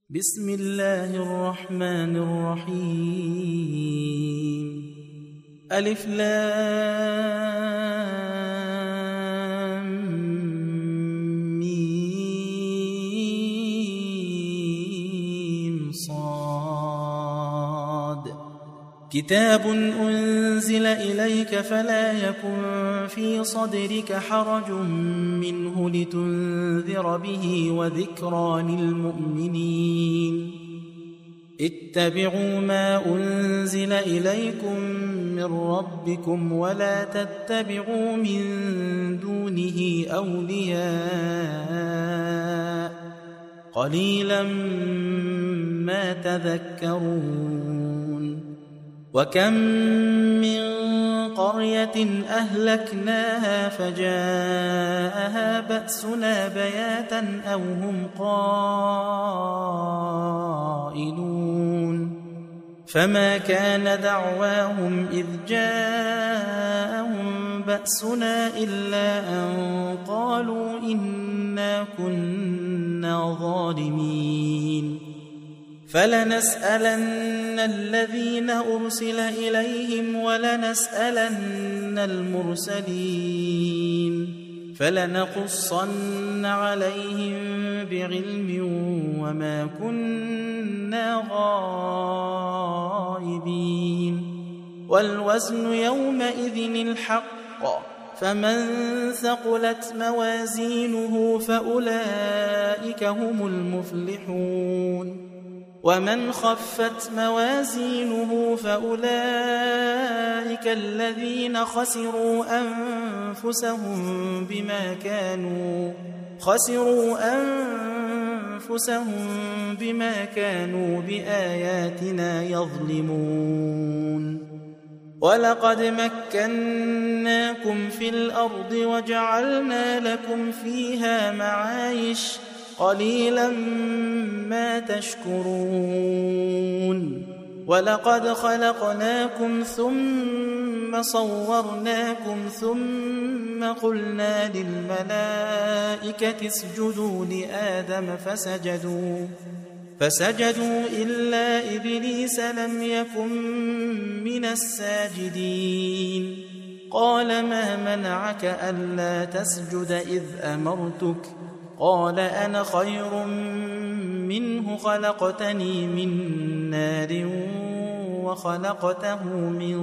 بسم الله الرحمن الرحيم ألف لام ميم صاد كتاب أنزل إليك فلا يكن في صدرك حرج منه لتنذر به وذكرى للمؤمنين اتبعوا ما أنزل إليكم من ربكم ولا تتبعوا من دونه أولياء قليلا ما تذكرون وكم من قرية أهلكناها فجاءها بأسنا بياتا أو هم قائلون فما كان دعواهم إذ جاءهم بأسنا إلا أن قالوا إنا كنا ظالمين فلنسألن الذين أرسل إليهم ولنسألن المرسلين فلنقصن عليهم بعلم وما كنا غائبين والوزن يومئذ الحق فمن ثقلت موازينه فأولئك هم المفلحون ومن خفت موازينه فأولئك الذين خسروا أنفسهم بما كانوا بآياتنا يظلمون ولقد مكناكم في الأرض وجعلنا لكم فيها معايش قليلا ما تشكرون ولقد خلقناكم ثم صورناكم ثم قلنا للملائكة اسجدوا لآدم فسجدوا إلا إبليس لم يكن من الساجدين قال ما منعك ألا تسجد إذ أمرتك قال أنا خير منه خلقتني من نار وخلقته من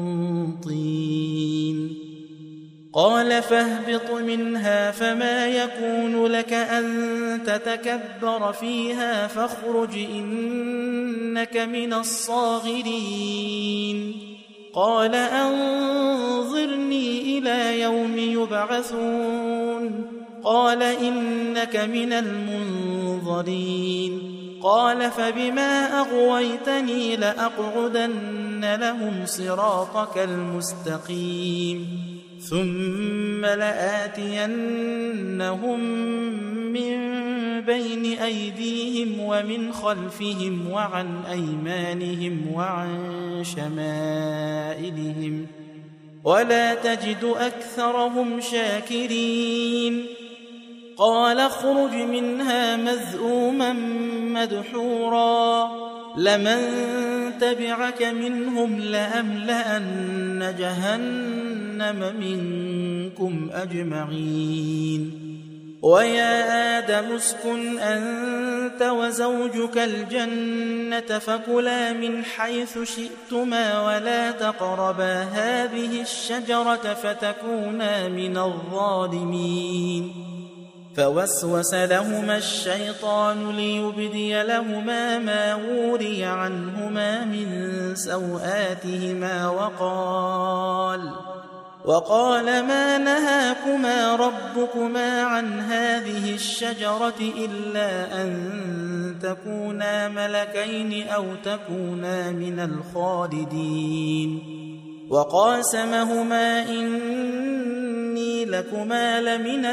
طين قال فاهبط منها فما يكون لك أن تتكبر فيها فاخرج إنك من الصاغرين قال أنظرني إلى يوم يبعثون قال إنك من المنظرين قال فبما أغويتني لأقعدن لهم صراطك المستقيم ثم لآتينهم من بين أيديهم ومن خلفهم وعن أيمانهم وعن شمائلهم ولا تجد أكثرهم شاكرين قال اخرج منها مذءوما مدحورا لمن تبعك منهم لأملأن جهنم منكم أجمعين ويا آدم اسكن أنت وزوجك الجنة فكلا من حيث شئتما ولا تقربا هذه الشجرة فتكونا من الظالمين فوسوس لهما الشيطان ليبدي لهما ما وري عنهما من سوآتهما وقال ما نهاكما ربكما عن هذه الشجرة إلا أن تكونا ملكين أو تكونا من الخالدين وقاسمهما إني لكما لمن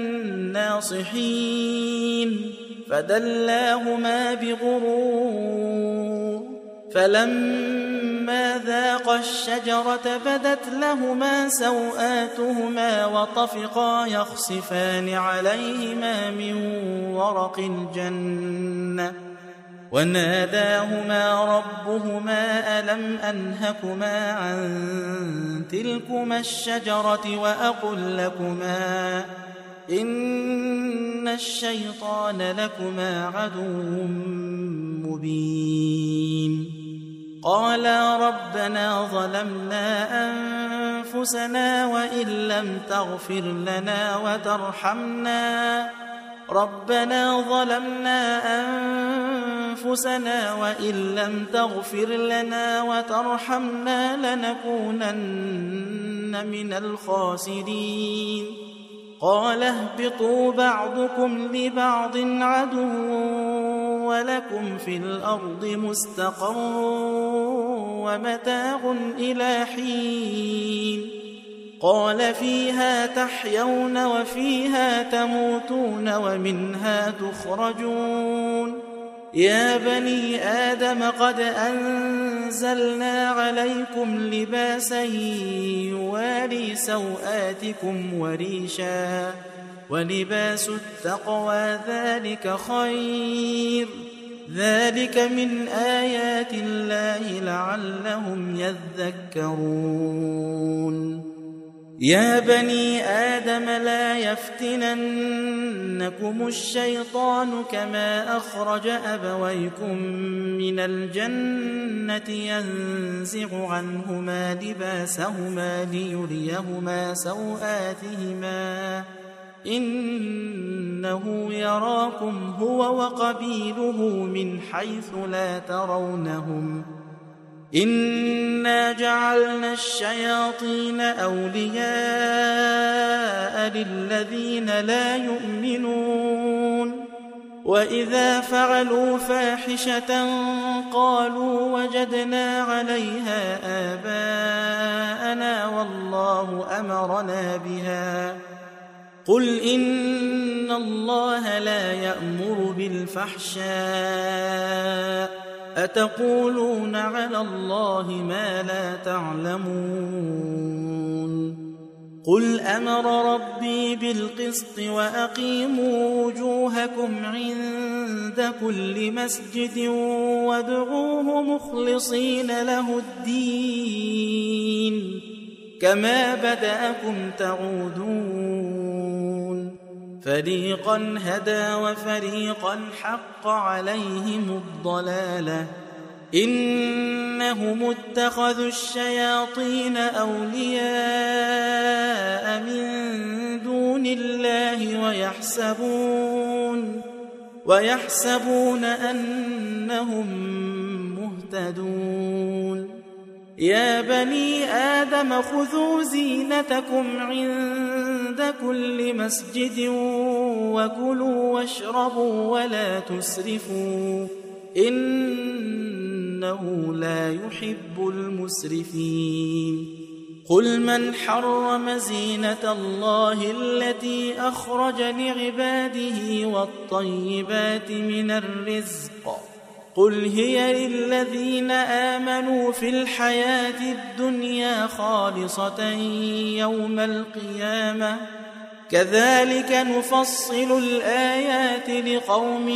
الناصحين فدلاهما بغرور فلما ذاقا الشجرة بدت لهما سوآتهما وطفقا يخصفان عليهما من ورق الجنة وناداهما ربهما ألم أنهكما عن تلكما الشجرة وأقل لكما إن الشيطان لكما عدو مبين قالا ربنا ظلمنا أنفسنا وإن لم تغفر لنا وترحمنا وإن لم تغفر لنا وترحمنا لنكونن من الخاسرين قال اهبطوا بعضكم لبعض عدو ولكم في الأرض مستقر ومتاع إلى حين قال فيها تحيون وفيها تموتون ومنها تخرجون يا بني آدم قد أنزلنا عليكم لباسا يواري سوآتكم وريشا ولباس التقوى ذلك خير ذلك من آيات الله لعلهم يذكرون يا بني آدم لا يفتننكم الشيطان كما أخرج أبويكم من الجنة ينزع عنهما لباسهما ليريهما سوآتهما إنه يراكم هو وقبيله من حيث لا ترونهم إنا جعلنا الشياطين أولياء للذين لا يؤمنون وإذا فعلوا فاحشة قالوا وجدنا عليها آباءنا والله أمرنا بها قل إن الله لا يأمر بالفحشاء أتقولون على الله ما لا تعلمون قل أمر ربي بالقسط وأقيموا وجوهكم عند كل مسجد وادعوه مخلصين له الدين كما بدأكم تعودون فريقا هدى وفريقا حق عليهم الضلالة إنهم اتخذوا الشياطين أولياء من دون الله ويحسبون أنهم مهتدون يا بني آدم خذوا زينتكم عند كل مسجد وكلوا واشربوا ولا تسرفوا إنه لا يحب المسرفين قل من حرم زينة الله التي أخرج لعباده والطيبات من الرزق قل هي للذين آمنوا في الحياة الدنيا خالصة يوم القيامة كذلك نفصل الآيات لقوم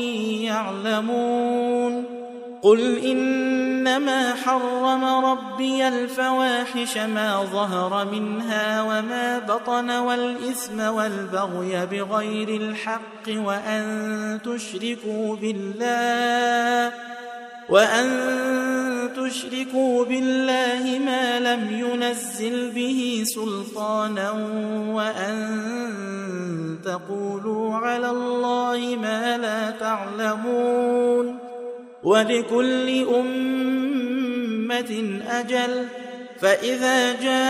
يعلمون قل إنما حرم ربي الفواحش ما ظهر منها وما بطن والإثم والبغي بغير الحق وأن تشركوا بالله ما لم ينزل به سلطانا وأن تقولوا على الله ما لا تعلمون ولكل أمة أجل فإذا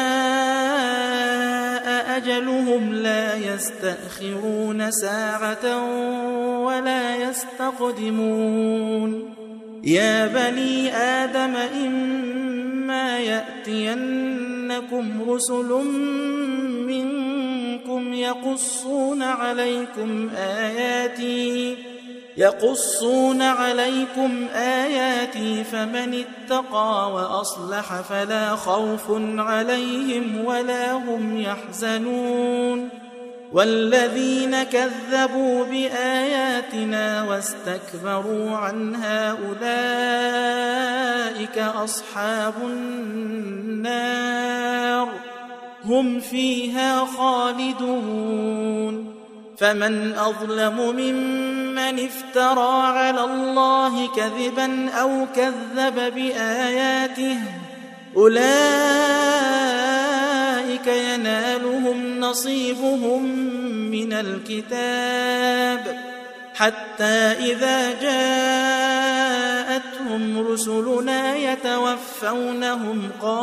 جاء أجلهم لا يستأخرون ساعة ولا يستقدمون يا بني آدم إما يأتينكم رسل منكم يقصون عليكم آياتي فمن اتقى وأصلح فلا خوف عليهم ولا هم يحزنون والذين كذبوا بآياتنا واستكبروا عنها أولئك أصحاب النار هم فيها خالدون فمن أظلم ممن افترى على الله كذبا أو كذب بآياته أولئك ينالهم نصيبهم من الكتاب حتى إذا جاءتهم رسلنا يتوفونهم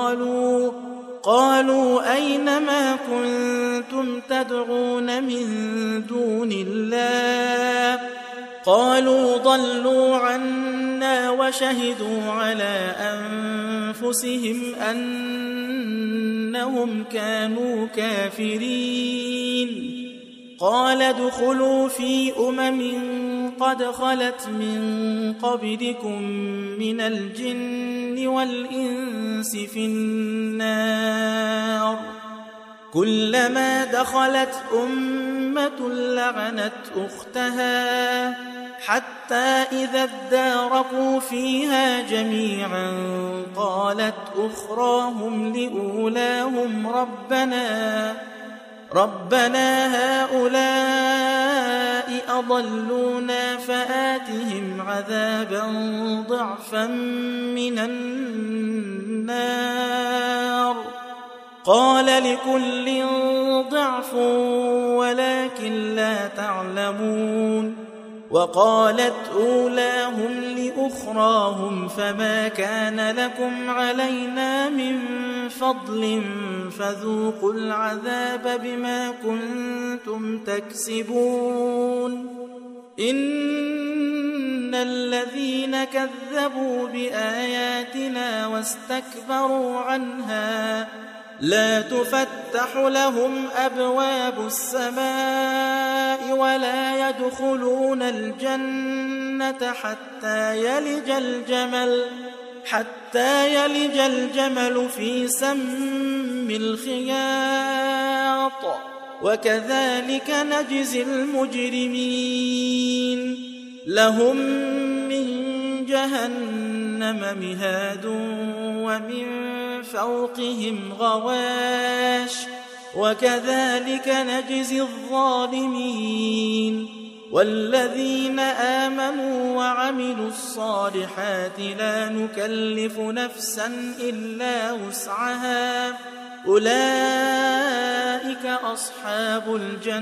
قالوا أين ما كنتم تدعون من دون الله قالوا ضلوا عنا وشهدوا على أنفسهم أنهم كانوا كافرين قال ادخلوا في قد خلت من قبلكم من الجن والإنس في النار كلما دخلت أمة لعنت أختها حتى إذا اداركوا فيها جميعا قالت أخراهم لأولاهم ربنا هؤلاء أضلونا فآتهم عذابا ضعفا من النار قال لكل ضعف ولكن لا تعلمون وقالت أولاهم لأخراهم فما كان لكم علينا من فضل فذوقوا العذاب بما كنتم تكسبون إن الذين كذبوا بآياتنا واستكبروا عنها لا تفتح لهم أبواب السماء ولا يدخلون الجنة حتى يلج الجمل في سم الخياط وكذلك نجزي المجرمين لهم من جهنم مهاد ومن فوقهم غواش وكذلك نجزي الظالمين والذين آمنوا وعملوا الصالحات لا نكلف نفسا إلا وسعها أولئك أصحاب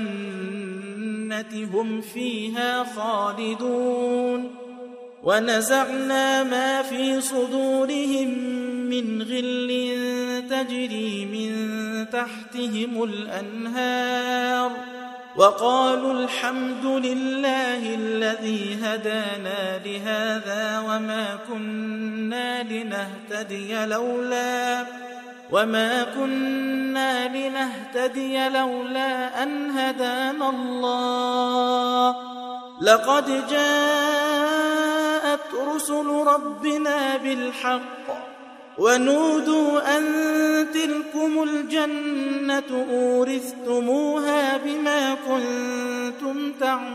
الجنة هم فيها خالدون ونزعنا ما في صدورهم من غل تجري من تحتهم الأنهار وقالوا الحمد لله الذي هدانا لهذا وما كنا لنهتدي لولا أن هدانا الله لقد جاءت رسل ربنا بالحق ونودوا أن تلكم الجنة أورثتموها بما كنتم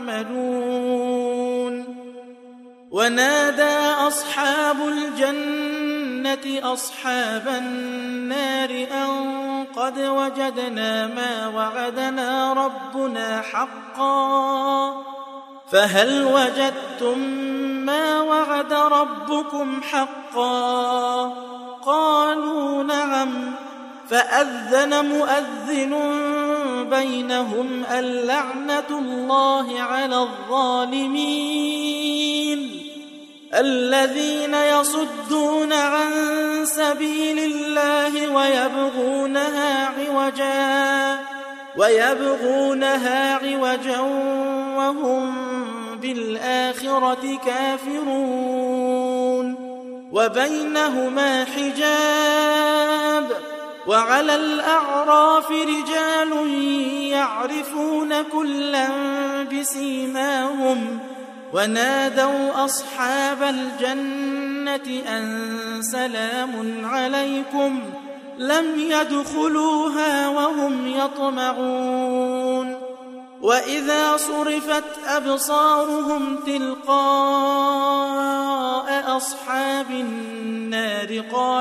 تعملون ونادى أصحاب الجنة أصحاب النار أن قد وجدنا ما وعدنا ربنا حقا فهل وجدتم ما وعد ربكم حقا قالوا نعم فأذن مؤذن بينهم اللعنة الله على الظالمين الذين يصدون عن سبيل الله ويبغونها عوجا وهم بالآخرة كافرون وبينهما حجاب وعلى الأعراف رجال يعرفون كلا بسيماهم ونادوا أصحاب الجنة أن سلام عليكم لم يدخلوها وهم يطمعون وإذا صرفت أبصارهم تلقاء أصحاب النار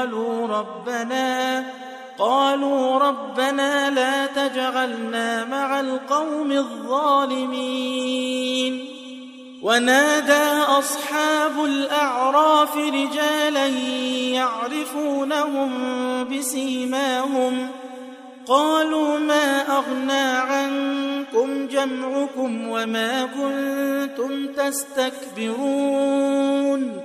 قالوا ربنا لا تجعلنا مع القوم الظالمين. ونادى أصحاب الأعراف رجالا يعرفونهم بسيماهم قالوا ما أغنى عنكم جمعكم وما كنتم تستكبرون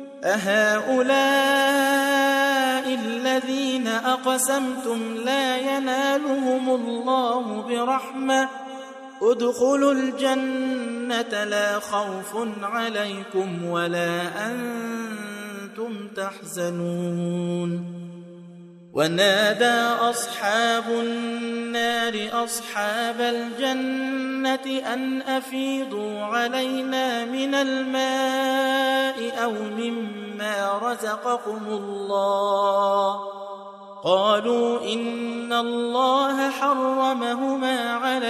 أهؤلاء الذين أقسمتم لا ينالهم الله برحمة ادخلوا الجنة لا خوف عليكم ولا أنتم تحزنون. ونادى أصحاب النار أصحاب الجنة أن أفيضوا علينا من الماء أو مما رزقكم الله قالوا إن الله حرمهما على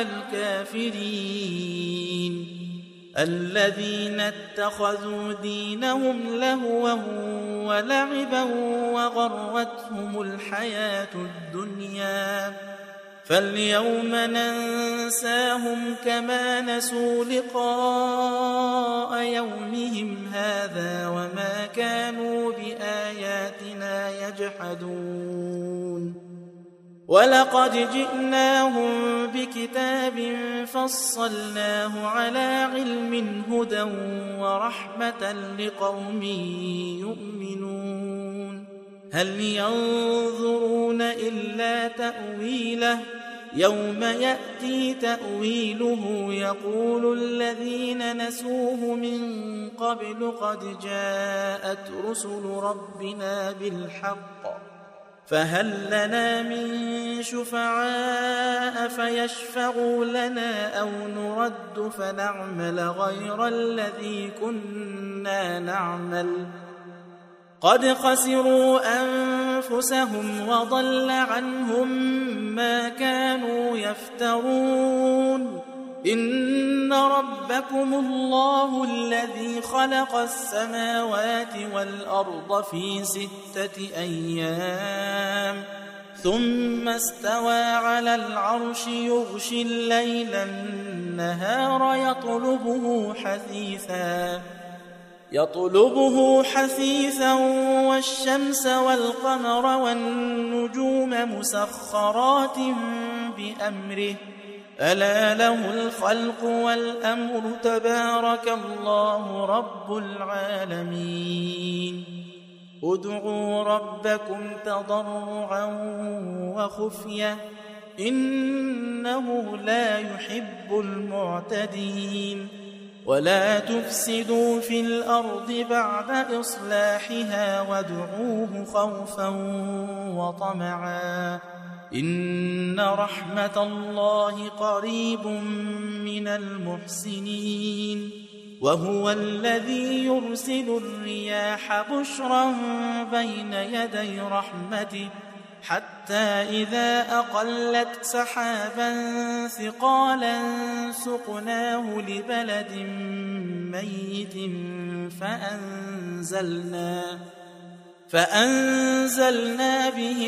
الكافرين الذين اتخذوا دينهم لهوا ولعبا وغرتهم الحياة الدنيا فاليوم ننساهم كما نسوا لقاء يومهم هذا وما كانوا بآياتنا يجحدون. ولقد جئناهم بكتاب فصلناه على علم هدى ورحمة لقوم يؤمنون. هل ينظرون إلا تأويله يوم يأتي تأويله يقول الذين نسوه من قبل قد جاءت رسل ربنا بالحق فهل لنا من شفعاء فيشفعوا لنا أو نرد فنعمل غير الذي كنا نعمل قد خسروا أنفسهم وضل عنهم ما كانوا يفترون. إن ربكم الله الذي خلق السماوات والأرض في 6 أيام ثم استوى على العرش يغشي الليل النهار يطلبه حثيثا والشمس والقمر والنجوم مسخرات بأمره ألا له الخلق والأمر تبارك الله رب العالمين. ادعوا ربكم تضرعا وخفية إنه لا يحب المعتدين. ولا تفسدوا في الأرض بعد إصلاحها وادعوه خوفا وطمعا إن رحمة الله قريب من المحسنين. وهو الذي يرسل الرياح بشرا بين يدي رحمته حتى إذا أقلت سحابا ثقالا سقناه لبلد ميت فأنزلنا به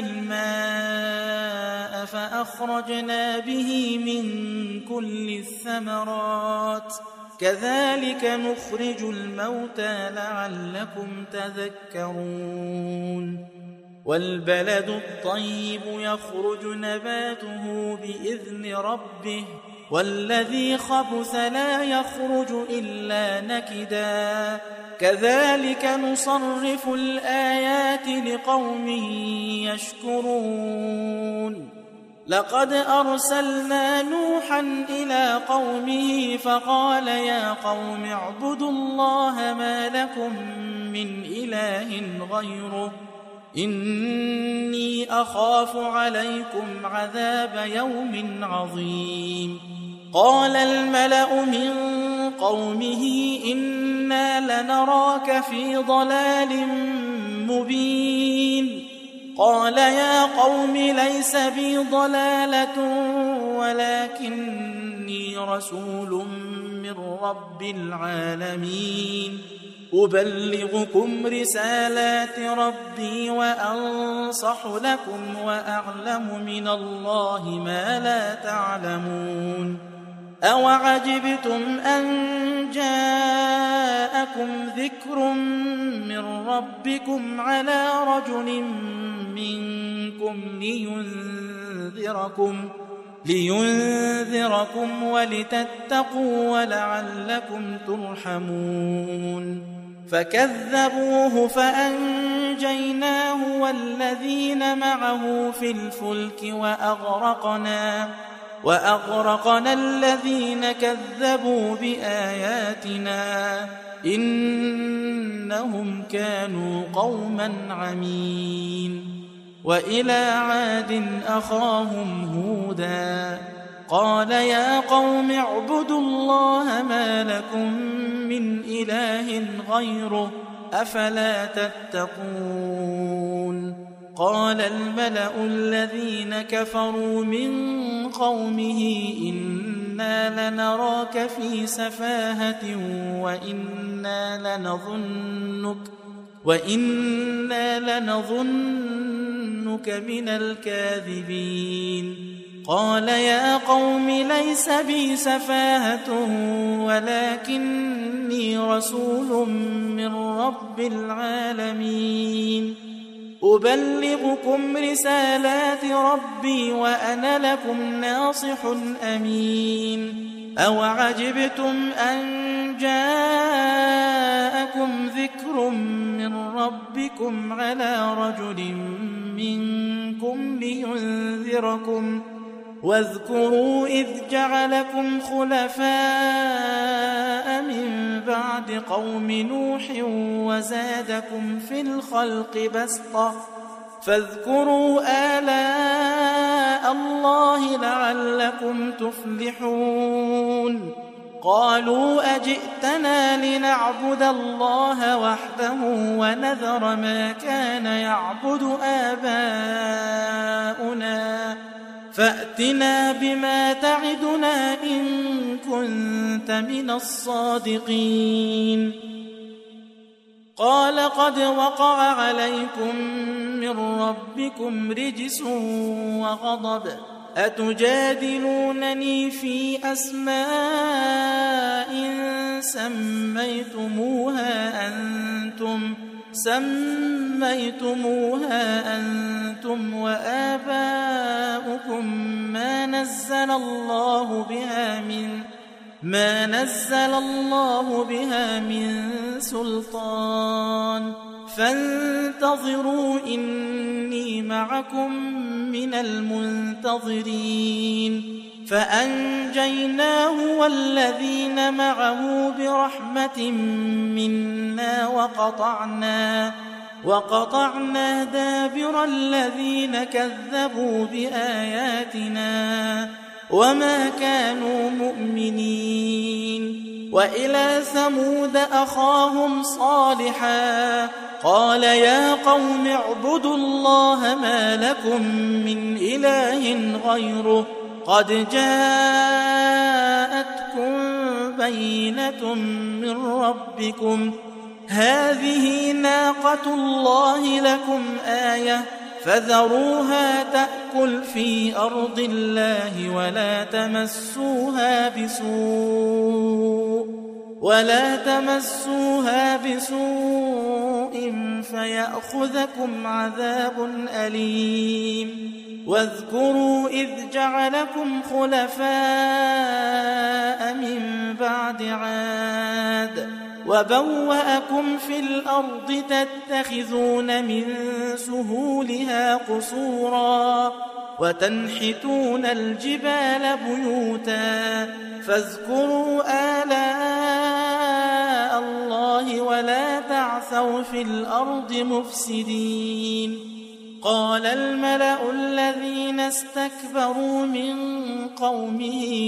الماء فأخرجنا به من كل الثمرات كذلك نخرج الموتى لعلكم تذكرون. والبلد الطيب يخرج نباته بإذن ربه والذي خبث لا يخرج إلا نكدا كذلك نصرف الآيات لقوم يشكرون. لقد أرسلنا نوحا إلى قومه فقال يا قوم اعبدوا الله ما لكم من إله غيره إني أخاف عليكم عذاب يوم عظيم. قال الملأ من قومه إنا لنراك في ضلال مبين. قال يا قوم ليس بي ضلالة ولكني رسول من رب العالمين أبلغكم رسالات ربي وأنصح لكم وأعلم من الله ما لا تعلمون أوعجبتم أن جاءكم ذكر من ربكم على رجل منكم لينذركم ولتتقوا ولعلكم ترحمون فكذبوه فأنجيناه والذين معه في الفلك وأغرقنا الذين كذبوا بآياتنا إنهم كانوا قوما عمين وإلى عاد أخاهم هودا قال يا قوم اعبدوا الله ما لكم من إله غيره أفلا تتقون قال الملأ الذين كفروا من قومه إنا لنراك في سفاهة وإنا لنظنك من الكاذبين قال يا قوم ليس بي سفاهة ولكني رسول من رب العالمين أبلغكم رسالات ربي وأنا لكم ناصح أمين أوعجبتم أن جاءكم ذكر من ربكم على رجل منكم لينذركم واذكروا إذ جعلكم خلفاء من بعد قوم نوح وزادكم في الخلق بسطة فاذكروا آلاء الله لعلكم تفلحون قالوا أجئتنا لنعبد الله وحده ونذر ما كان يعبد آباؤنا فأتنا بما تعدنا إن كنت من الصادقين قال قد وقع عليكم من ربكم رجس وغضب أتجادلونني في أسماء سميتموها أنتم وآباؤكم ما نزل الله بها من سلطان فانتظروا إني معكم من المنتظرين فأنجيناه والذين معه برحمة منا وقطعنا دابر الذين كذبوا بآياتنا وما كانوا مؤمنين وإلى ثمود أخاهم صالحا قال يا قوم اعبدوا الله ما لكم من إله غيره قد جاءتكم بينة من ربكم هذه ناقة الله لكم آية فذروها تأكل في أرض الله ولا تمسوها بسوء فيأخذكم عذاب أليم واذكروا إذ جعلكم خلفاء من بعد عاد وبوأكم في الأرض تتخذون من سهولها قصورا وتنحتون الجبال بيوتا فاذكروا آلاء الله ولا تعثوا في الأرض مفسدين قال الملأ الذين استكبروا من قومه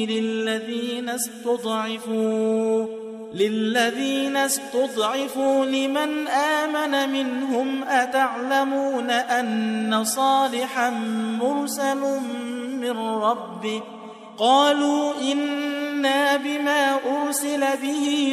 للذين استضعفوا لمن آمن منهم أتعلمون أن صالحا مرسل من ربه قالوا إنا بما أرسل به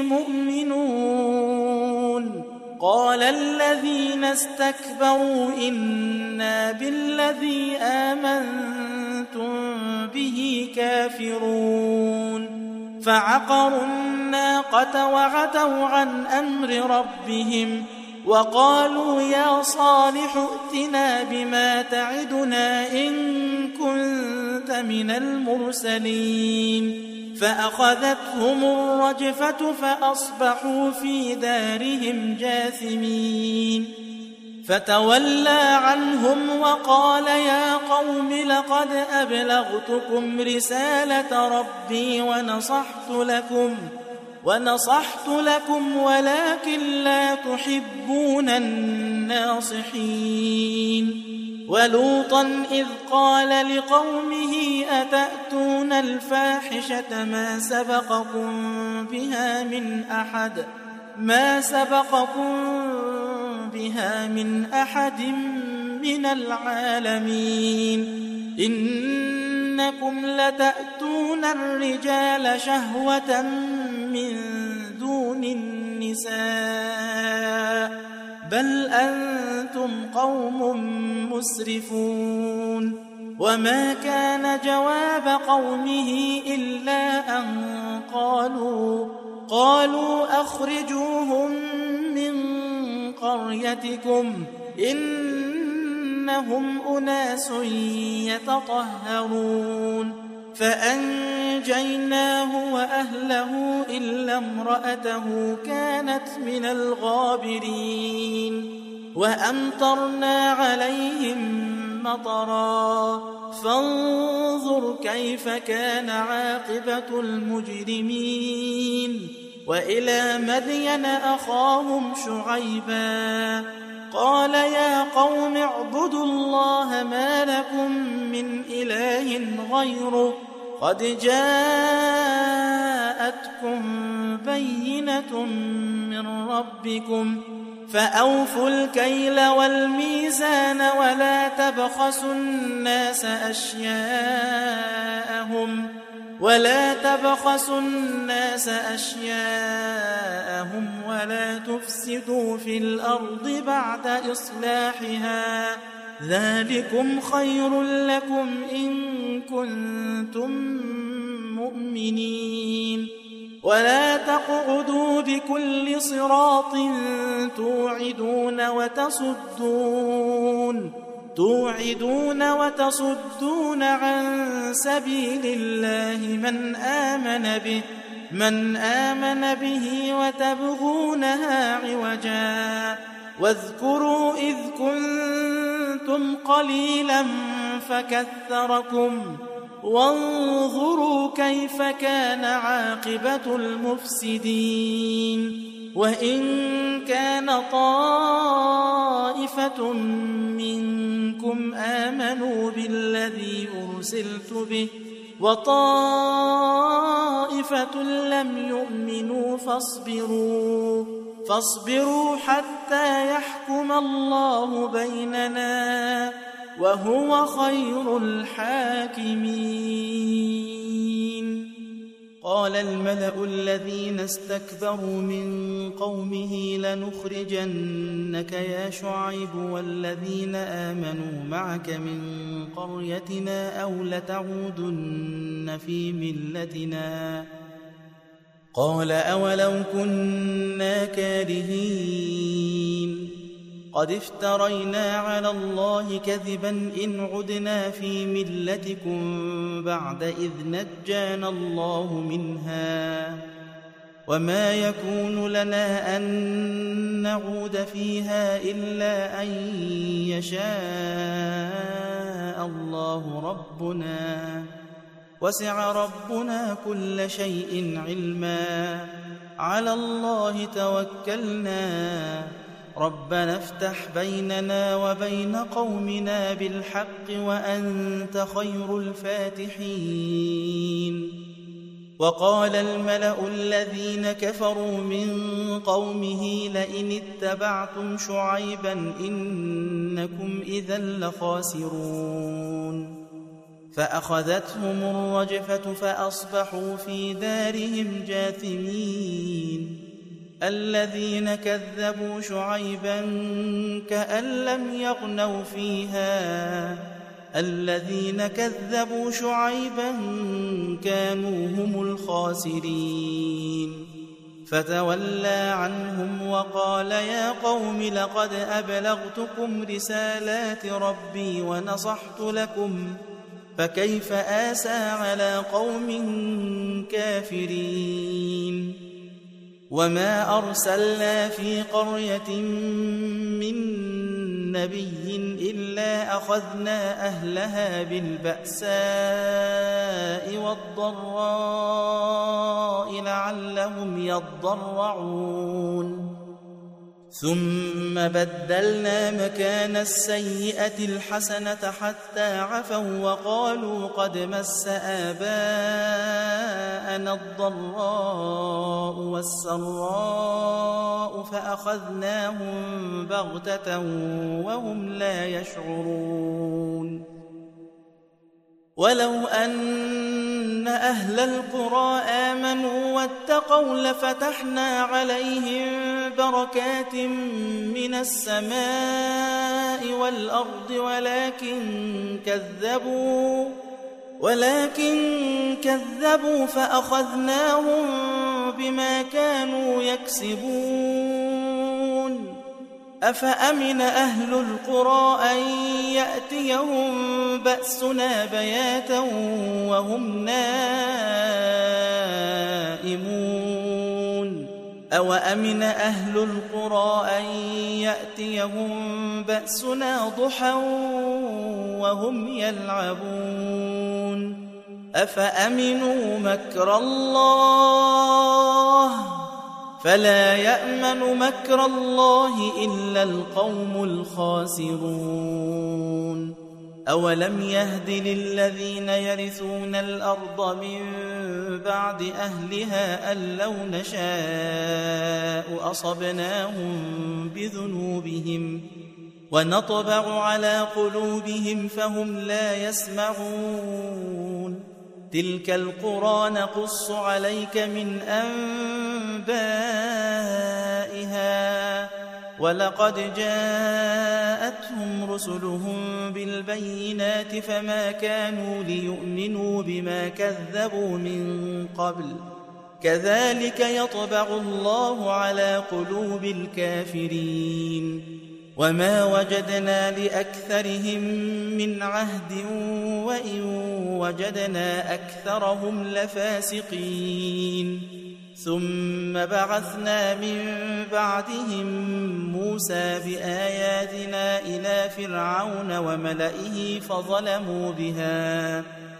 مؤمنون قال الذين استكبروا إنا بالذي آمنتم به كافرون فعقروا الناقة وعتوا عن أمر ربهم وقالوا يا صالح ائتنا بما تعدنا إن كنت من المرسلين فأخذتهم الرجفة فأصبحوا في دارهم جاثمين فتولى عنهم وقال يا قوم لقد أبلغتكم رسالة ربي ونصحت لكم ولكن لا تحبون الناصحين ولوطا إذ قال لقومه أتأتون الفاحشة ما سبقكم بها من أحد من العالمين إنكم لتأتون الرجال شهوة من دون النساء بل أنتم قوم مسرفون وما كان جواب قومه إلا أن قالوا أخرجوهم من قريتكم إنهم أناس يتطهرون فأنجيناه وأهله إلا امرأته كانت من الغابرين وأمطرنا عليهم مطرا فانظر كيف كان عاقبة المجرمين وإلى مدين أخاهم شعيبا قال يا قوم اعبدوا الله ما لكم من إله غيره قد جاءتكم بينة من ربكم فأوفوا الكيل والميزان ولا تبخسوا الناس أشياءهم ولا تفسدوا في الأرض بعد إصلاحها ذلكم خير لكم إن كنتم مؤمنين ولا تقعدوا بكل صراط توعدون وتصدون عن سبيل الله من آمن به وتبغونها عوجا واذكروا إذ كنتم قليلا فكثركم وانظروا كيف كان عاقبة المفسدين وإن كان طائفة منكم آمنوا بالذي أرسلت به وطائفة لم يؤمنوا فاصبروا حتى يحكم الله بيننا وهو خير الحاكمين قال الملأ الذين استكبروا من قومه لنخرجنك يا شعيب والذين آمنوا معك من قريتنا أو لتعودن في ملتنا قال أولو كنا كارهين قد افترينا على الله كذبا إن عدنا في ملتكم بعد إذ نجانا الله منها وما يكون لنا أن نعود فيها إلا أن يشاء الله ربنا وسع ربنا كل شيء علما على الله توكلنا ربنا افتح بيننا وبين قومنا بالحق وأنت خير الفاتحين وقال الملأ الذين كفروا من قومه لئن اتبعتم شعيبا إنكم إذا لخاسرون فأخذتهم الرجفة فأصبحوا في دارهم جاثمين الذين كذبوا شعيبا كأن لم يغنوا فيها الذين كذبوا شعيبا كانوا هم الخاسرين فتولى عنهم وقال يا قوم لقد أبلغتكم رسالات ربي ونصحت لكم فكيف آسى على قوم كافرين وما أرسلنا في قرية من نبي إلا أخذنا أهلها بالبأساء والضراء لعلهم يضرعون ثم بدلنا مكان السيئة الحسنة حتى عفوا وقالوا قد مس آباءنا الضراء والسراء فأخذناهم بغتة وهم لا يشعرون ولو أن أهل القرى آمنوا واتقوا لفتحنا عليهم بركات من السماء والأرض ولكن كذبوا فأخذناهم بما كانوا يكسبون أفأمن أهل القرى أن يأتيهم بأسنا بياتا وهم نائمون أوأمن أهل القرى أن يأتيهم بأسنا ضحى وهم يلعبون أفأمنوا مكر الله فلا يأمن مكر الله إلا القوم الخاسرون أولم يهد للذين يرثون الأرض من بعد أهلها أن لو نشاء أصبناهم بذنوبهم ونطبع على قلوبهم فهم لا يسمعون تلك القرى نقص عليك من أنبائها ولقد جاءتهم رسلهم بالبينات فما كانوا ليؤمنوا بما كذبوا من قبل كذلك يطبع الله على قلوب الكافرين وما وجدنا لأكثرهم من عهد وإن وجدنا أكثرهم لفاسقين ثم بعثنا من بعدهم موسى بآياتنا إلى فرعون وملئه فظلموا بها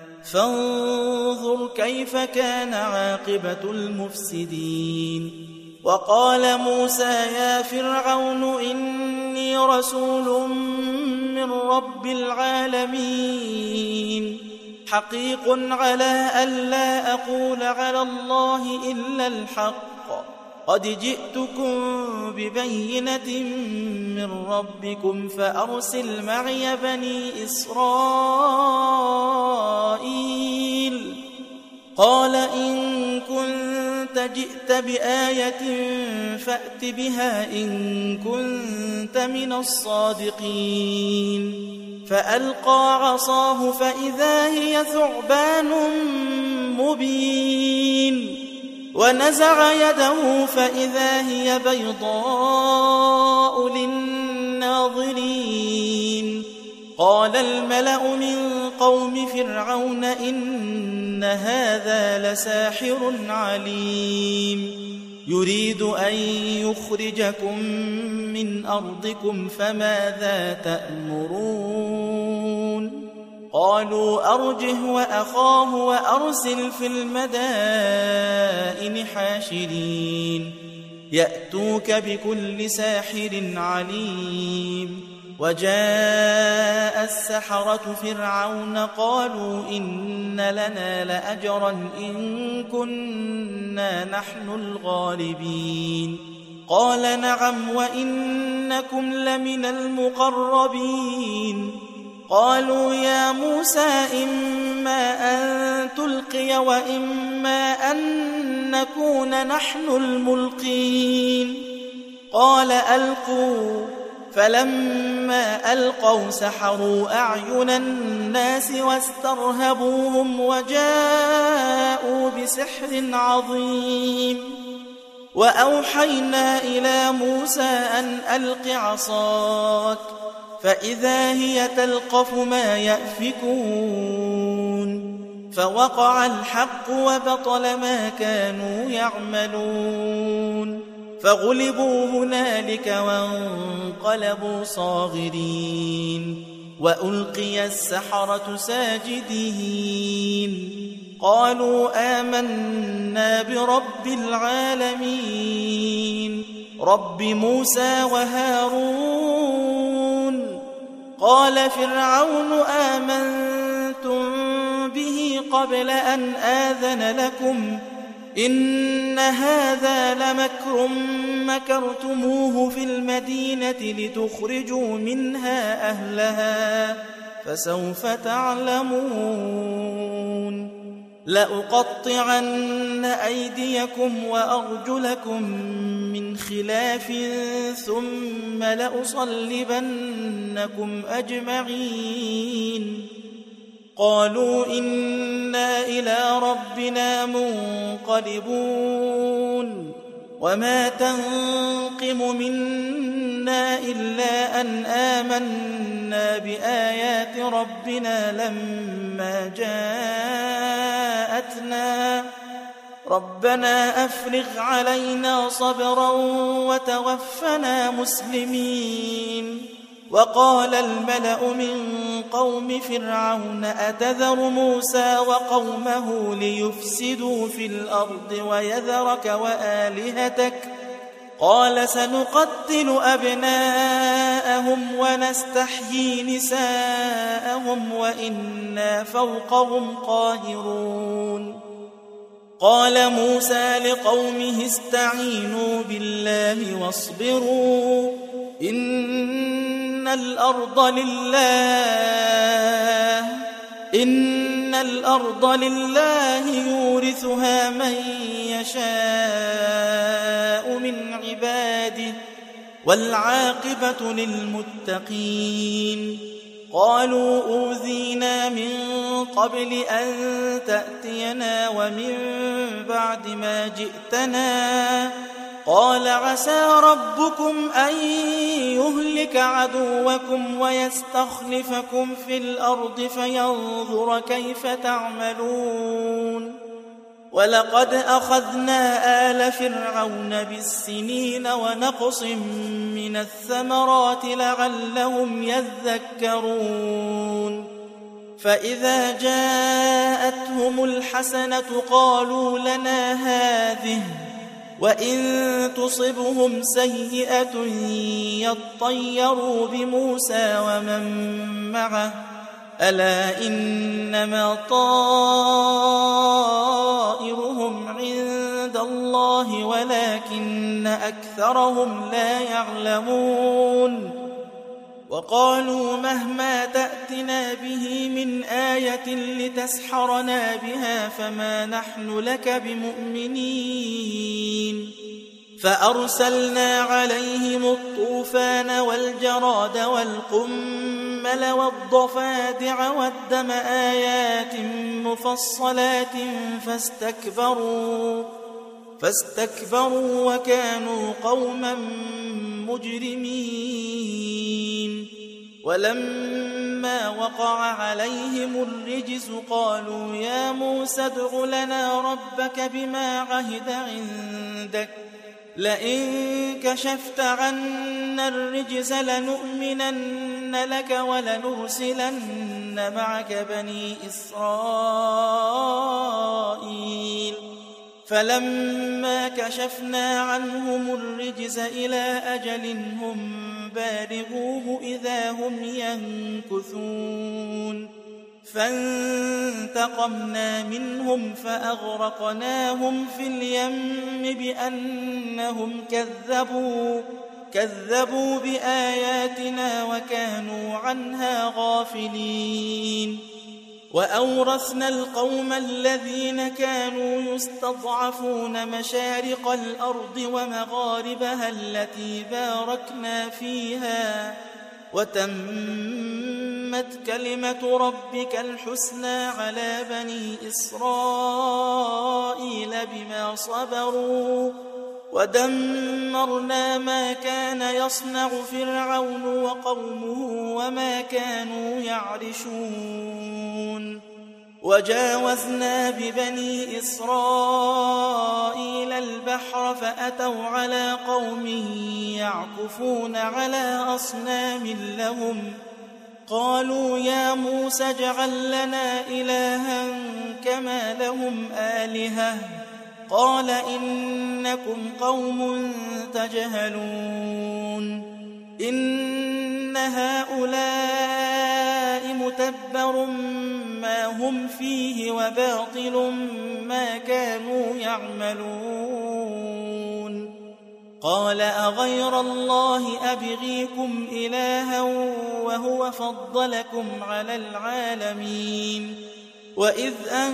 فانظر كيف كان عاقبة المفسدين وقال موسى يا فرعون إني رسول من رب العالمين حقيق على ألا أقول على الله إلا الحق قد جئتكم ببينة من ربكم فأرسل معي بني إسرائيل قال إن كنت جئت بآية فأت بها إن كنت من الصادقين فألقى عصاه فإذا هي ثعبان مبين ونزع يده فإذا هي بيضاء للناظرين قال الملأ من قوم فرعون إن هذا لساحر عليم يريد أن يخرجكم من أرضكم فماذا تأمرون قالوا أرجه وأخاه وأرسل في المدائن حاشرين يأتوك بكل ساحر عليم وجاء السحرة فرعون قالوا إن لنا لأجرا إن كنا نحن الغالبين قال نعم وإنكم لمن المقربين قالوا يا موسى إما أن تلقي وإما أن نكون نحن الملقين قال ألقوا فلما ألقوا سحروا أعين الناس واسترهبوهم وجاءوا بسحر عظيم وأوحينا إلى موسى أن ألق عصاك فإذا هي تلقف ما يأفكون فوقع الحق وبطل ما كانوا يعملون فغلبوا هنالك وانقلبوا صاغرين وألقي السحرة ساجدين قالوا آمنا برب العالمين رب موسى وهارون قال فرعون آمنتم به قبل أن آذن لكم إن هذا لمكر مكرتموه في المدينة لتخرجوا منها أهلها فسوف تعلمون لأقطعن أيديكم وأرجلكم من خلاف ثم لأصلبنكم أجمعين قالوا إنا إلى ربنا منقلبون وما تنقم منا إلا أن آمنا بآيات ربنا لما جاءتنا ربنا أفرغ علينا صبرا وتوفنا مسلمين وقال الملأ من قوم فرعون أتذر موسى وقومه ليفسدوا في الأرض ويذرك وآلهتك قال سنقتل أبناءهم ونستحيي نساءهم وإنا فوقهم قاهرون قال موسى لقومه استعينوا بالله واصبروا إن الأرض لله يورثها من يشاء من عباده والعاقبة للمتقين قالوا أوذينا من قبل أن تأتينا ومن بعد ما جئتنا قال عسى ربكم أن يهلك عدوكم ويستخلفكم في الأرض فينظر كيف تعملون ولقد أخذنا آل فرعون بالسنين ونقص من الثمرات لعلهم يذكرون فإذا جاءتهم الحسنة قالوا لنا هذه وإن تصبهم سيئة يطيروا بموسى ومن معه ألا إنما طائرهم عند الله ولكن أكثرهم لا يعلمون وقالوا مهما تأتنا به من آية لتسحرنا بها فما نحن لك بمؤمنين فأرسلنا عليهم الطوفان والجراد والقمل والضفادع والدم آيات مفصلات فاستكبروا وكانوا قوما مجرمين ولما وقع عليهم الرجز قالوا يا موسى ادع لنا ربك بما عهد عندك لئن كشفت عنا الرجز لنؤمنن لك ولنرسلن معك بني إسرائيل فلما كشفنا عنهم الرجز إلى أجل هم بالغوه إذا هم ينكثون فانتقمنا منهم فأغرقناهم في اليم بأنهم كذبوا بآياتنا وكانوا عنها غافلين وأورثنا القوم الذين كانوا يستضعفون مشارق الأرض ومغاربها التي باركنا فيها وتمت كلمة ربك الحسنى على بني إسرائيل بما صبروا ودمرنا ما كان يصنع فرعون وقومه وما كانوا يعرشون وجاوزنا ببني إسرائيل البحر فأتوا على قوم يعكفون على أصنام لهم قالوا يا موسى اجعل لنا إلها كما لهم آلهة قال إنكم قوم تجهلون إن هؤلاء متبر ما هم فيه وباطل ما كانوا يعملون قال أغير الله أبغيكم إلها وهو فضلكم على العالمين وإذ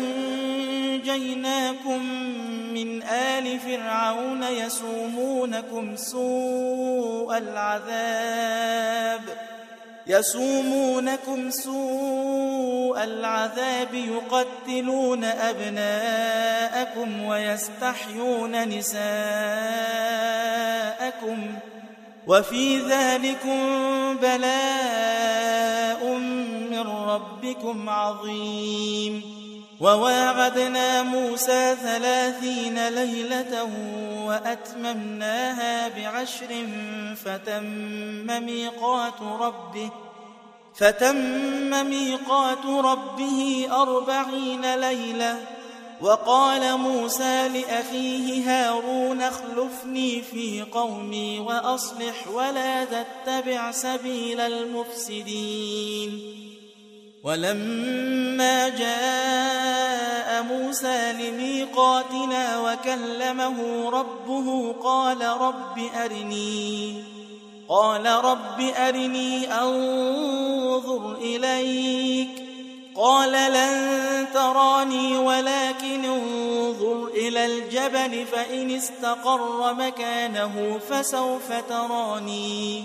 أنجيناكم من آل فرعون يسومونكم سوء العذاب يقتلون أبناءكم ويستحيون نساءكم وفي ذلكم بلاء من ربكم عظيم وواعدنا موسى 30 ليلة وأتممناها ب10 فتم ميقات ربه 40 ليلة وقال موسى لأخيه هارون اخلفني في قومي وأصلح ولا تتبع سبيل المفسدين ولما جاء موسى لميقاتنا وكلمه ربه قال رب أرني أنظر إليك قال لن تراني ولكن انظر إلى الجبل فإن استقر مكانه فسوف تراني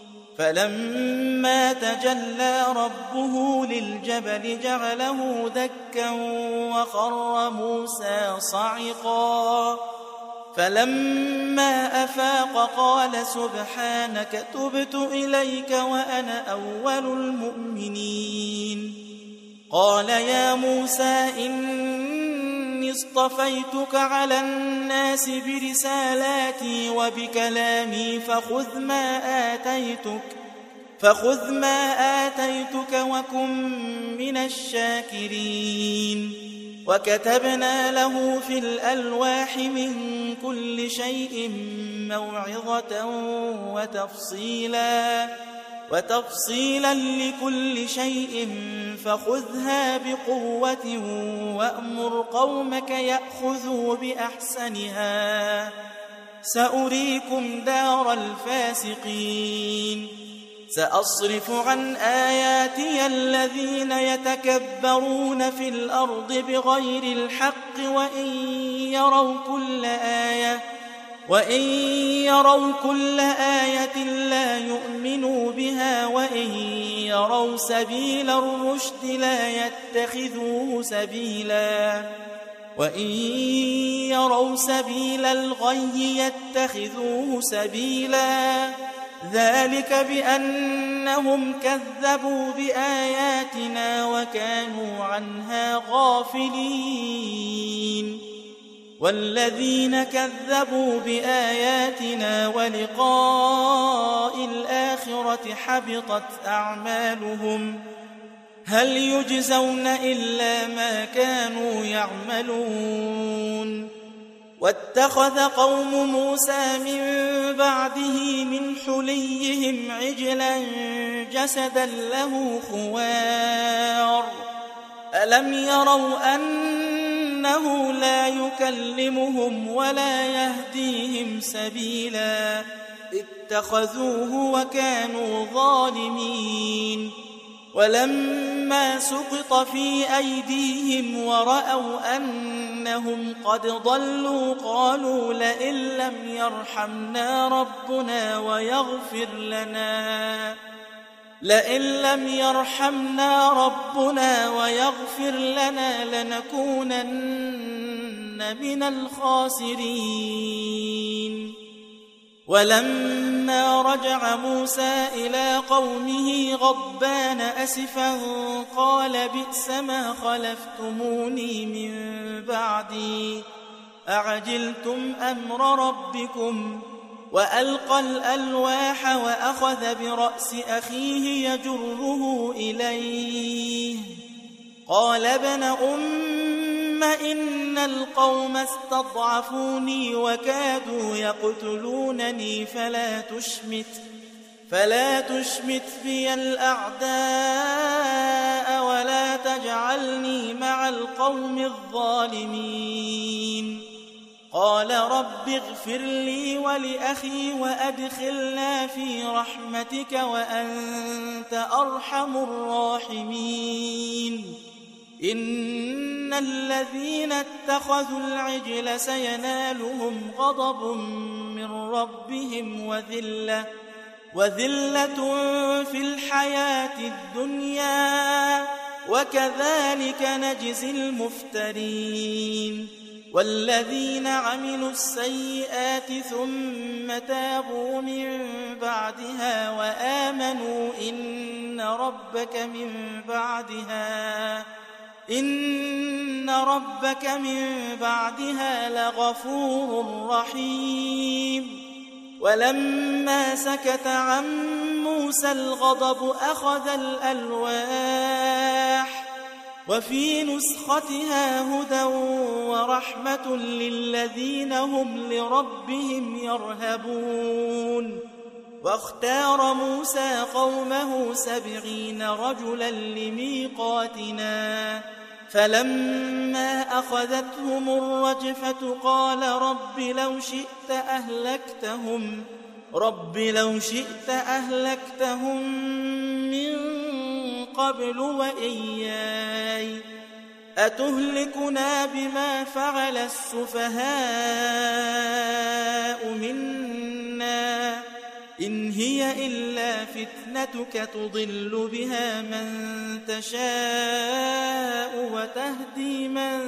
فلما تجلى ربه للجبل جعله دكا وخر موسى صعقا فلما أفاق قال سبحانك تبت إليك وأنا أول المؤمنين قال يا موسى إني اصطفيتك على الناس برسالاتي وبكلامي فخذ ما آتيتك وكن من الشاكرين وكتبنا له في الألواح من كل شيء موعظة وتفصيلا لكل شيء فخذها بقوة وأمر قومك يأخذوا بأحسنها سأريكم دار الفاسقين سأصرف عن آياتي الذين يتكبرون في الأرض بغير الحق وإن يروا كل آية لا يؤمنوا بها وإن يروا سبيل الرشد لا يتخذوه سبيلا وإن يروا سبيل الغي يتخذوه سبيلا ذلك بأنهم كذبوا بآياتنا وكانوا عنها غافلين والذين كذبوا بآياتنا ولقاء الآخرة حبطت أعمالهم هل يجزون إلا ما كانوا يعملون واتخذ قوم موسى من بعده من حليهم عجلا جسدا له خوار ألم يروا أنه لا يكلمهم ولا يهديهم سبيلا اتخذوه وكانوا ظالمين. ولما سقط في أيديهم ورأوا أنهم قد ضلوا قالوا لئن لم يرحمنا ربنا ويغفر لنا لنكونن من الخاسرين. ولما رجع موسى إلى قومه غضبان أسفا قال بئس ما خلفتموني من بعدي أعجلتم أمر ربكم. وألقى الألواح وأخذ برأس أخيه يجره إليه قال ابن أم إن القوم استضعفوني وكادوا يقتلونني فلا تشمت بي الأعداء ولا تجعلني مع القوم الظالمين. قال رب اغفر لي ولأخي وأدخلنا في رحمتك وأنت أرحم الراحمين. إن الذين اتخذوا العجل سينالهم غضب من ربهم وذلة في الحياة الدنيا وكذلك نجزي المفترين. والذين عملوا السيئات ثم تابوا من بعدها وآمنوا إن ربك من بعدها لغفور رحيم. ولما سكت عن موسى الغضب أخذ الألواح وفي نسختها هدى ورحمة للذين هم لربهم يرهبون. واختار موسى قومه 70 رجلا لميقاتنا فلما أخذتهم الرجفة قال رب لو شئت أهلكتهم من قبل وإياي أتهلكنا بما فعل السفهاء منا إن هي إلا فتنتك تضل بها من تشاء وتهدي من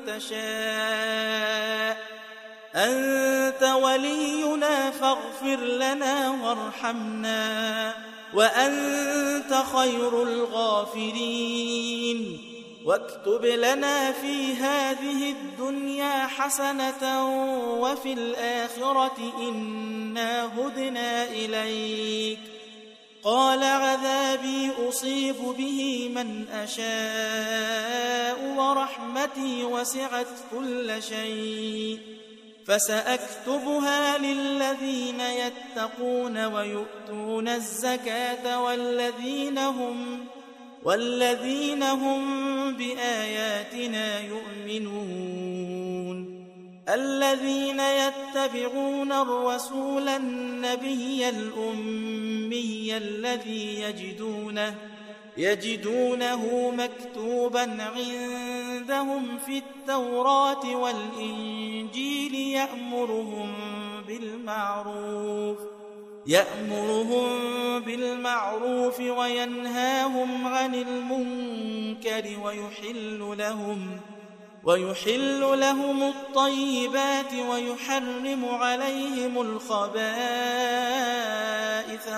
تشاء أنت ولينا فاغفر لنا وارحمنا وأنت خير الغافرين. واكتب لنا في هذه الدنيا حسنة وفي الآخرة إنا هدنا إليك. قال عذابي أصيب به من أشاء ورحمتي وسعت كل شيء فسأكتبها للذين يتقون ويؤتون الزكاة والذين هم بآياتنا يؤمنون. الذين يتبعون الرسول النبي الأمي الذي يجدونه مكتوبا عندهم في التوراة والإنجيل يأمرهم بالمعروف وينهاهم عن المنكر ويحل لهم الطيبات ويحرم عليهم الخبائث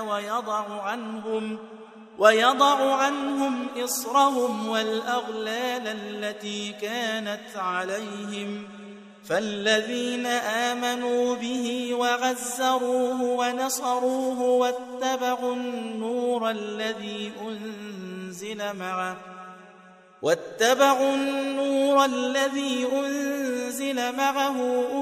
ويضع عنهم إصرهم والأغلال التي كانت عليهم. فالذين آمنوا به وعزروه ونصروه واتبعوا النور الذي أنزل معه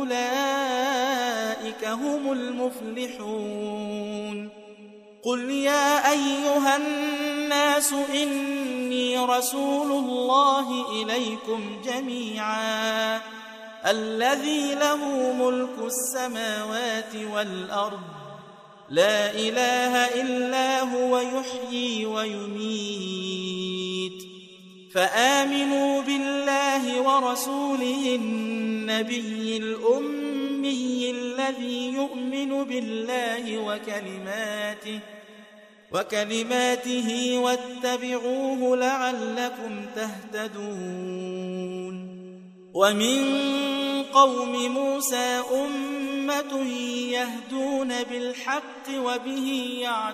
أولئك هم المفلحون. قل يا أيها الناس إني رسول الله إليكم جميعا الذي له ملك السماوات والأرض لا إله إلا هو يحيي ويميت فآمنوا بالله ورسوله النبي الأمي الذي يؤمن بالله وكلماته واتبعوه لعلكم تهتدون ومن قوم موسى أمة يهدون بالحق وبه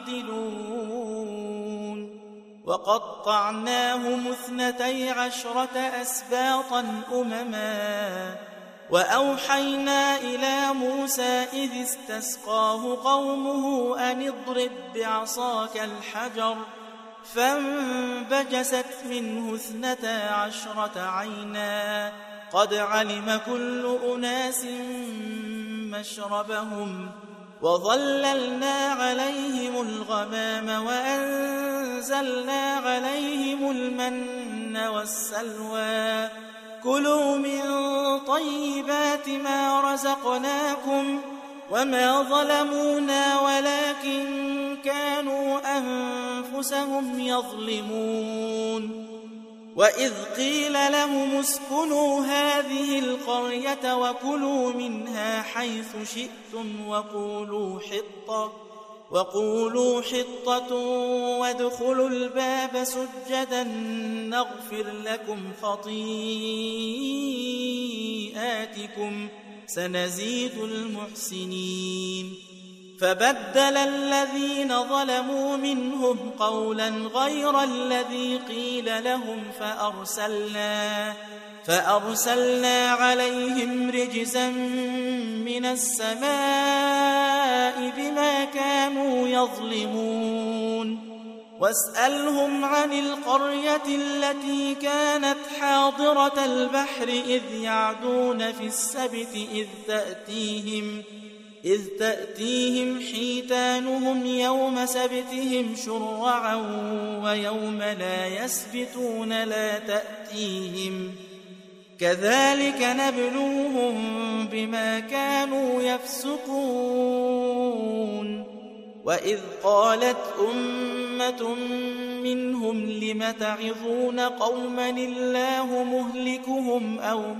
يعدلون وقطعناهم 12 أسباطا أمما وأوحينا إلى موسى إذ استسقاه قومه أن اضرب بعصاك الحجر فانبجست منه 12 عينا قد علم كل أناس مشربهم وظللنا عليهم الغمام وأنزلنا عليهم المن والسلوى كلوا من طيبات ما رزقناكم وما ظلمونا ولكن كانوا أنفسهم يظلمون وإذ قيل لهم اسكنوا هذه القرية وكلوا منها حيث شئتم وقولوا حطة وادخلوا الباب سجدا نغفر لكم خطيئاتكم سنزيد المحسنين فبدل الذين ظلموا منهم قولا غير الذي قيل لهم فأرسلنا عليهم رجزا من السماء بما كانوا يظلمون واسألهم عن القرية التي كانت حاضرة البحر إذ يعدون في السبت إذ تأتيهم حيتانهم يوم سبتهم شرعا ويوم لا يسبتون لا تأتيهم كذلك نبلوهم بما كانوا يفسقون وإذ قالت أمة منهم لم تعظون قوما الله مهلكهم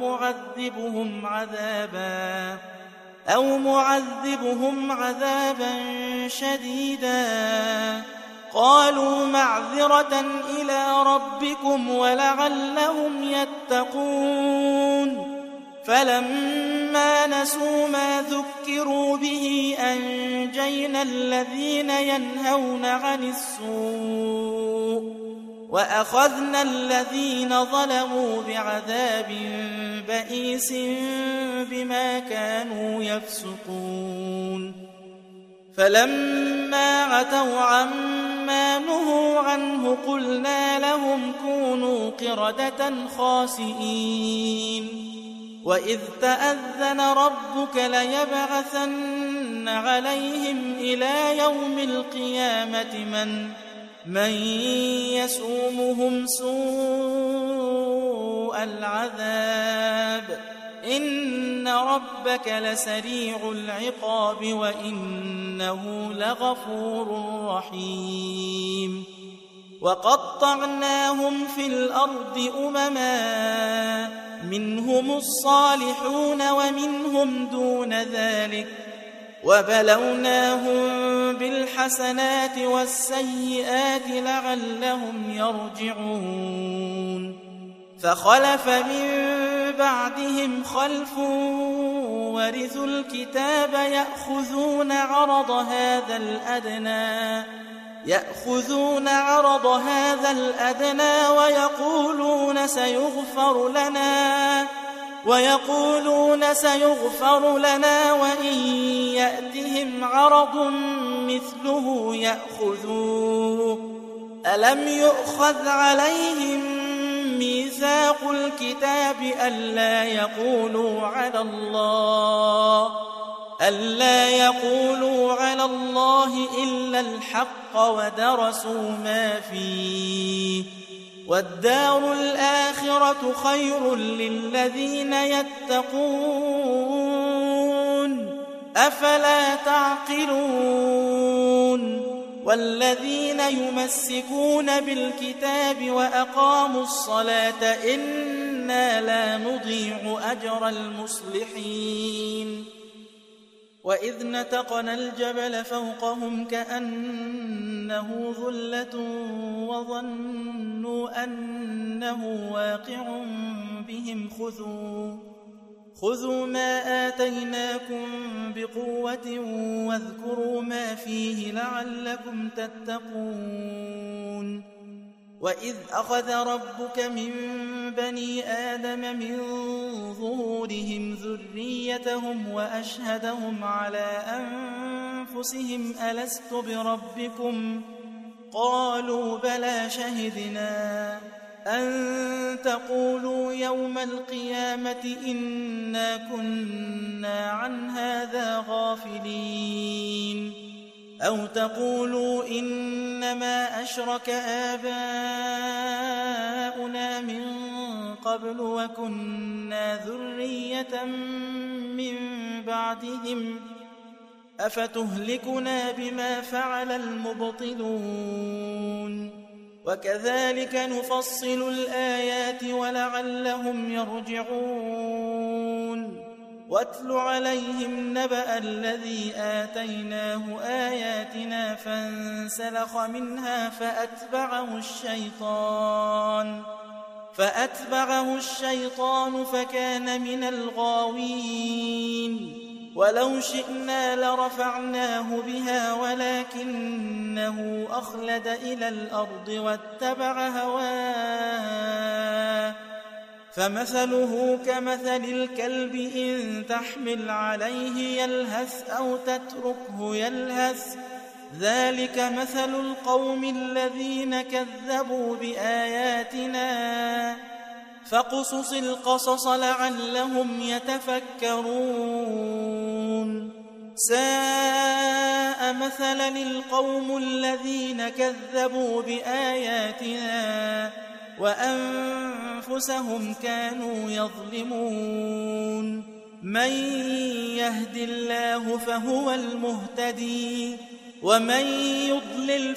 أو معذبهم عذابا شديدا قالوا معذرة إلى ربكم ولعلهم يتقون فلما نسوا ما ذكروا به أنجينا الذين ينهون عن السوء وأخذنا الذين ظلموا بعذاب بئيس بما كانوا يفسقون فلما عتوا عما نهوا عنه قلنا لهم كونوا قردة خاسئين وإذ تأذن ربك ليبعثن عليهم إلى يوم القيامة من يسومهم سوء العذاب إن ربك لسريع العقاب وإنه لغفور رحيم وقطعناهم في الأرض أمما منهم الصالحون ومنهم دون ذلك وبلوناهم بالحسنات والسيئات لعلهم يرجعون فخلف من بعدهم خلف ورثوا الكتاب يأخذون عرض هذا الأدنى ويقولون سيغفر لنا وإن يأتهم عرض مثله يأخذوه ألم يؤخذ عليهم ميثاق الكتاب ألا يقولوا على الله إلا الحق ودرسوا ما فيه والدار الآخرة خير للذين يتقون أفلا تعقلون والذين يمسكون بالكتاب وأقاموا الصلاة إنا لا نضيع أجر المصلحين وإذ نتقنا الجبل فوقهم كأنه ظلة وظنوا أنه واقع بهم خذوا ما آتيناكم بقوة واذكروا ما فيه لعلكم تتقون وإذ أخذ ربك من بني آدم من ظهورهم ذريتهم وأشهدهم على أنفسهم ألست بربكم قالوا بلى شهدنا أن تقولوا يوم القيامة إنا كنا عن هذا غافلين أو تقولوا إنما أشرك آباؤنا من قبل وكنا ذرية من بعدهم أفتهلكنا بما فعل المبطلون وكذلك نفصل الآيات ولعلهم يرجعون واتل عليهم نبأ الذي آتيناه آياتنا فانسلخ منها فأتبعه الشيطان فكان من الغاوين ولو شئنا لرفعناه بها ولكنه أخلد إلى الأرض واتبع هواه فمثله كمثل الكلب إن تحمل عليه يلهث أو تتركه يلهث ذلك مثل القوم الذين كذبوا بآياتنا فاقصص القصص لعلهم يتفكرون ساء مثلا القوم الذين كذبوا بآياتنا وأنفسهم كانوا يظلمون من يهد الله فهو المهتدي ومن يضلل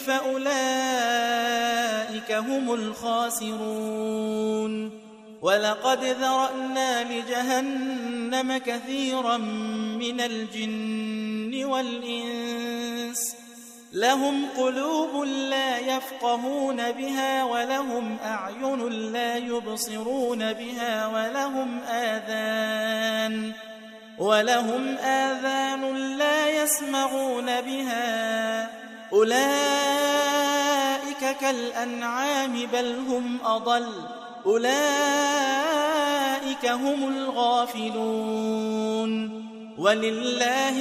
فأولئك هم الخاسرون ولقد ذرأنا لجهنم كثيرا من الجن والإنس لهم قلوب لا يفقهون بها ولهم أعين لا يبصرون بها ولهم آذان لا يسمعون بها أولئك كالأنعام بل هم أضل أولئك هم الغافلون ولله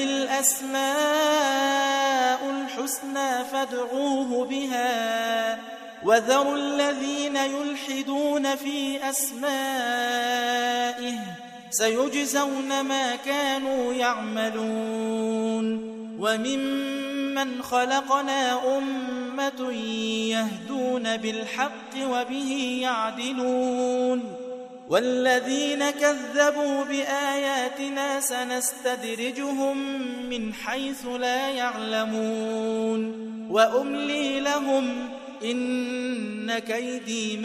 الأسماء الحسنى فادعوه بها وذروا الذين يلحدون في أسمائه سيجزون ما كانوا يعملون وممن خلقنا أمة يهدون بالحق وبه يعدلون والذين كذبوا بآياتنا سنستدرجهم من حيث لا يعلمون وأملي لهم إن كيدي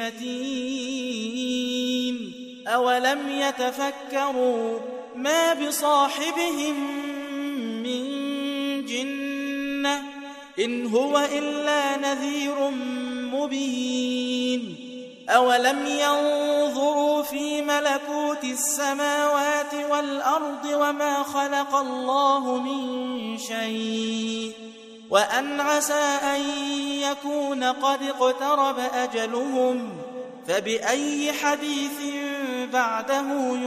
متين أولم يتفكروا ما بصاحبهم من جنة إن هو إلا نذير مبين أولم ينظروا في ملكوت السماوات والأرض وما خلق الله من شيء وأن عسى أن يكون قد اقترب أجلهم فبأي حديث بعده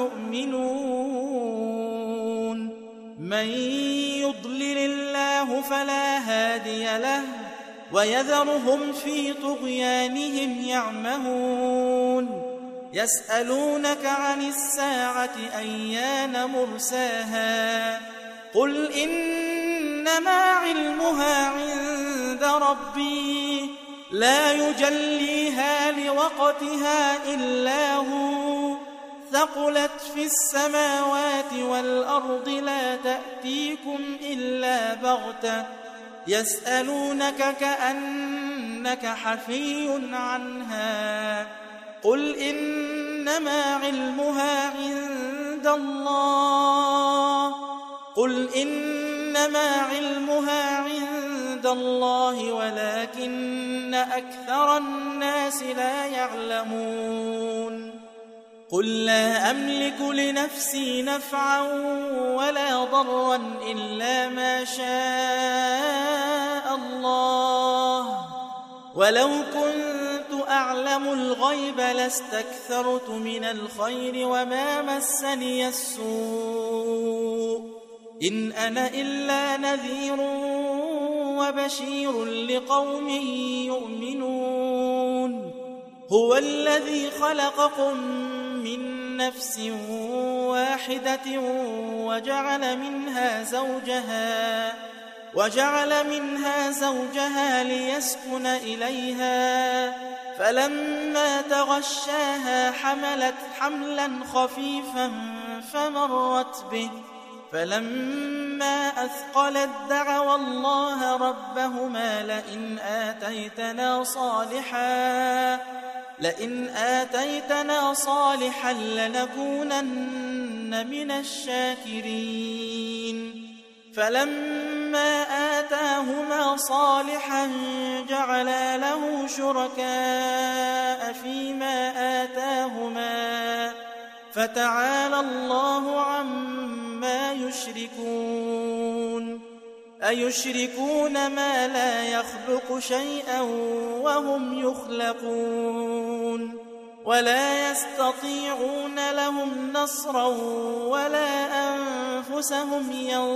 يؤمنون من يضلل الله فلا هادي له ويذرهم في طغيانهم يعمهون يسألونك عن الساعة أيان مرساها قل إنما علمها عند ربي لا يجليها لوقتها إلا هو ثقلت في السماوات والأرض لا تأتيكم إلا بغتة يسألونك كأنك حفي عنها قل إنما علمها عند الله ولكن أكثر الناس لا يعلمون قل لا أملك لنفسي نفعا ولا ضرا إلا ما شاء الله ولو كنت أعلم الغيب لاستكثرت من الخير وما مسني السوء إن أنا إلا نذير وبشير لقوم يؤمنون هو الذي خلقكم من نفس واحدة وجعل منها زوجها ليسكن إليها فلما تغشاها حملت حملا خفيفا فمرت به فلما أثقلت دعوا الله ربهما لئن آتيتنا صالحا لنكونن من الشاكرين فلما آتاهما صالحا جعلا له شركاء فيما آتاهما فتعالى الله عما يشركون أيشركون ما لا يخلق شيئا وهم يخلقون ولا يستطيعون لهم نصرا ولا أنفسهم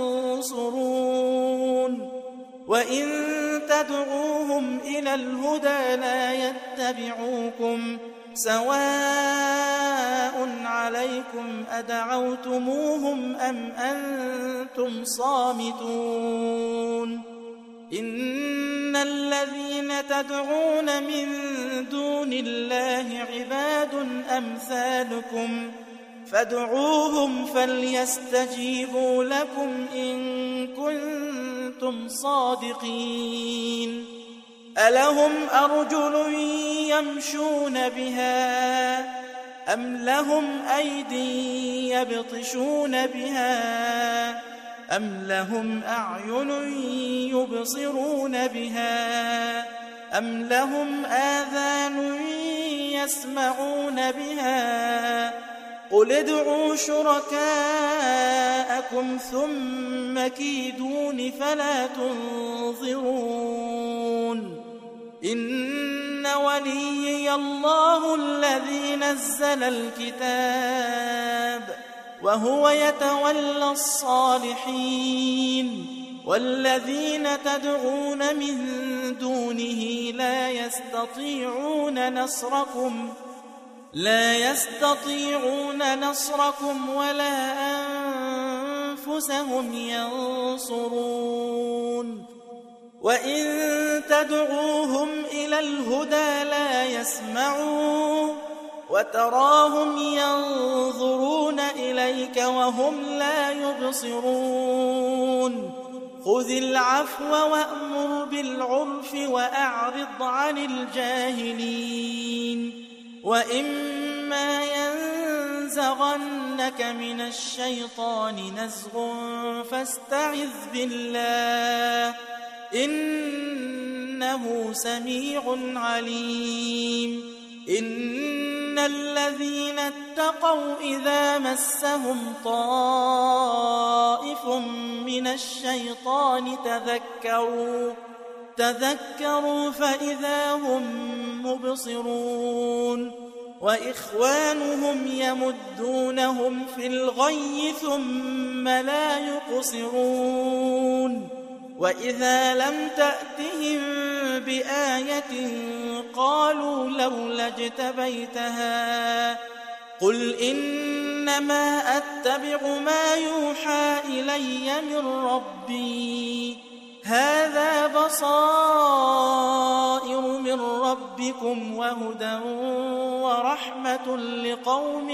ينصرون وإن تدعوهم إلى الهدى لا يتبعوكم سواء عليكم أدعوتموهم أم أنتم صامتون إن الذين تدعون من دون الله عباد أمثالكم فادعوهم فليستجيبوا لكم إن كنتم صادقين ألهم أرجل يمشون بها أم لهم أيدي يبطشون بها أم لهم أعين يبصرون بها أم لهم آذان يسمعون بها قل ادعوا شركاءكم ثم كيدون فلا تنظرون إن وليي الله الذي نزل الكتاب وهو يتولى الصالحين والذين تدعون من دونه لا يستطيعون نصركم ولا أنفسهم ينصرون وإن تدعوهم إلى الهدى لا يسمعوا وتراهم ينظرون إليك وهم لا يبصرون خذ العفو وأمر بالعرف وأعرض عن الجاهلين وإما ينزغنك من الشيطان نزغ فاستعذ بالله إنه سميع عليم إن الذين اتقوا إذا مسهم طائف من الشيطان تذكروا فإذا هم مبصرون وإخوانهم يمدونهم في الغي ثم لا يقصرون وإذا لم تأتهم بآية قالوا لولا اجتبيتها قل إنما أتبع ما يوحى إلي من ربي هذا بصائر من ربكم وهدى ورحمة لقوم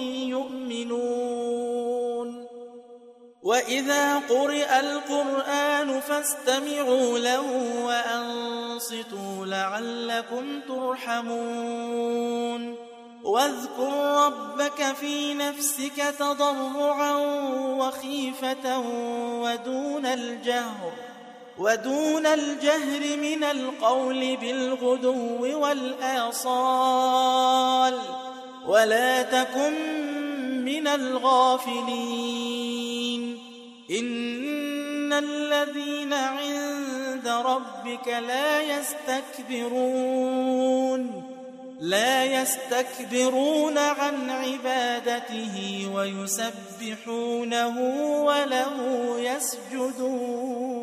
يؤمنون وإذا قرئ القرآن فاستمعوا له وأنصتوا لعلكم ترحمون واذكر ربك في نفسك تضرعا وخيفة ودون الجهر من القول بالغدو والآصال ولا تكن من الغافلين إن الذين عند ربك لا يستكبرون عن عبادته ويسبحونه وله يسجدون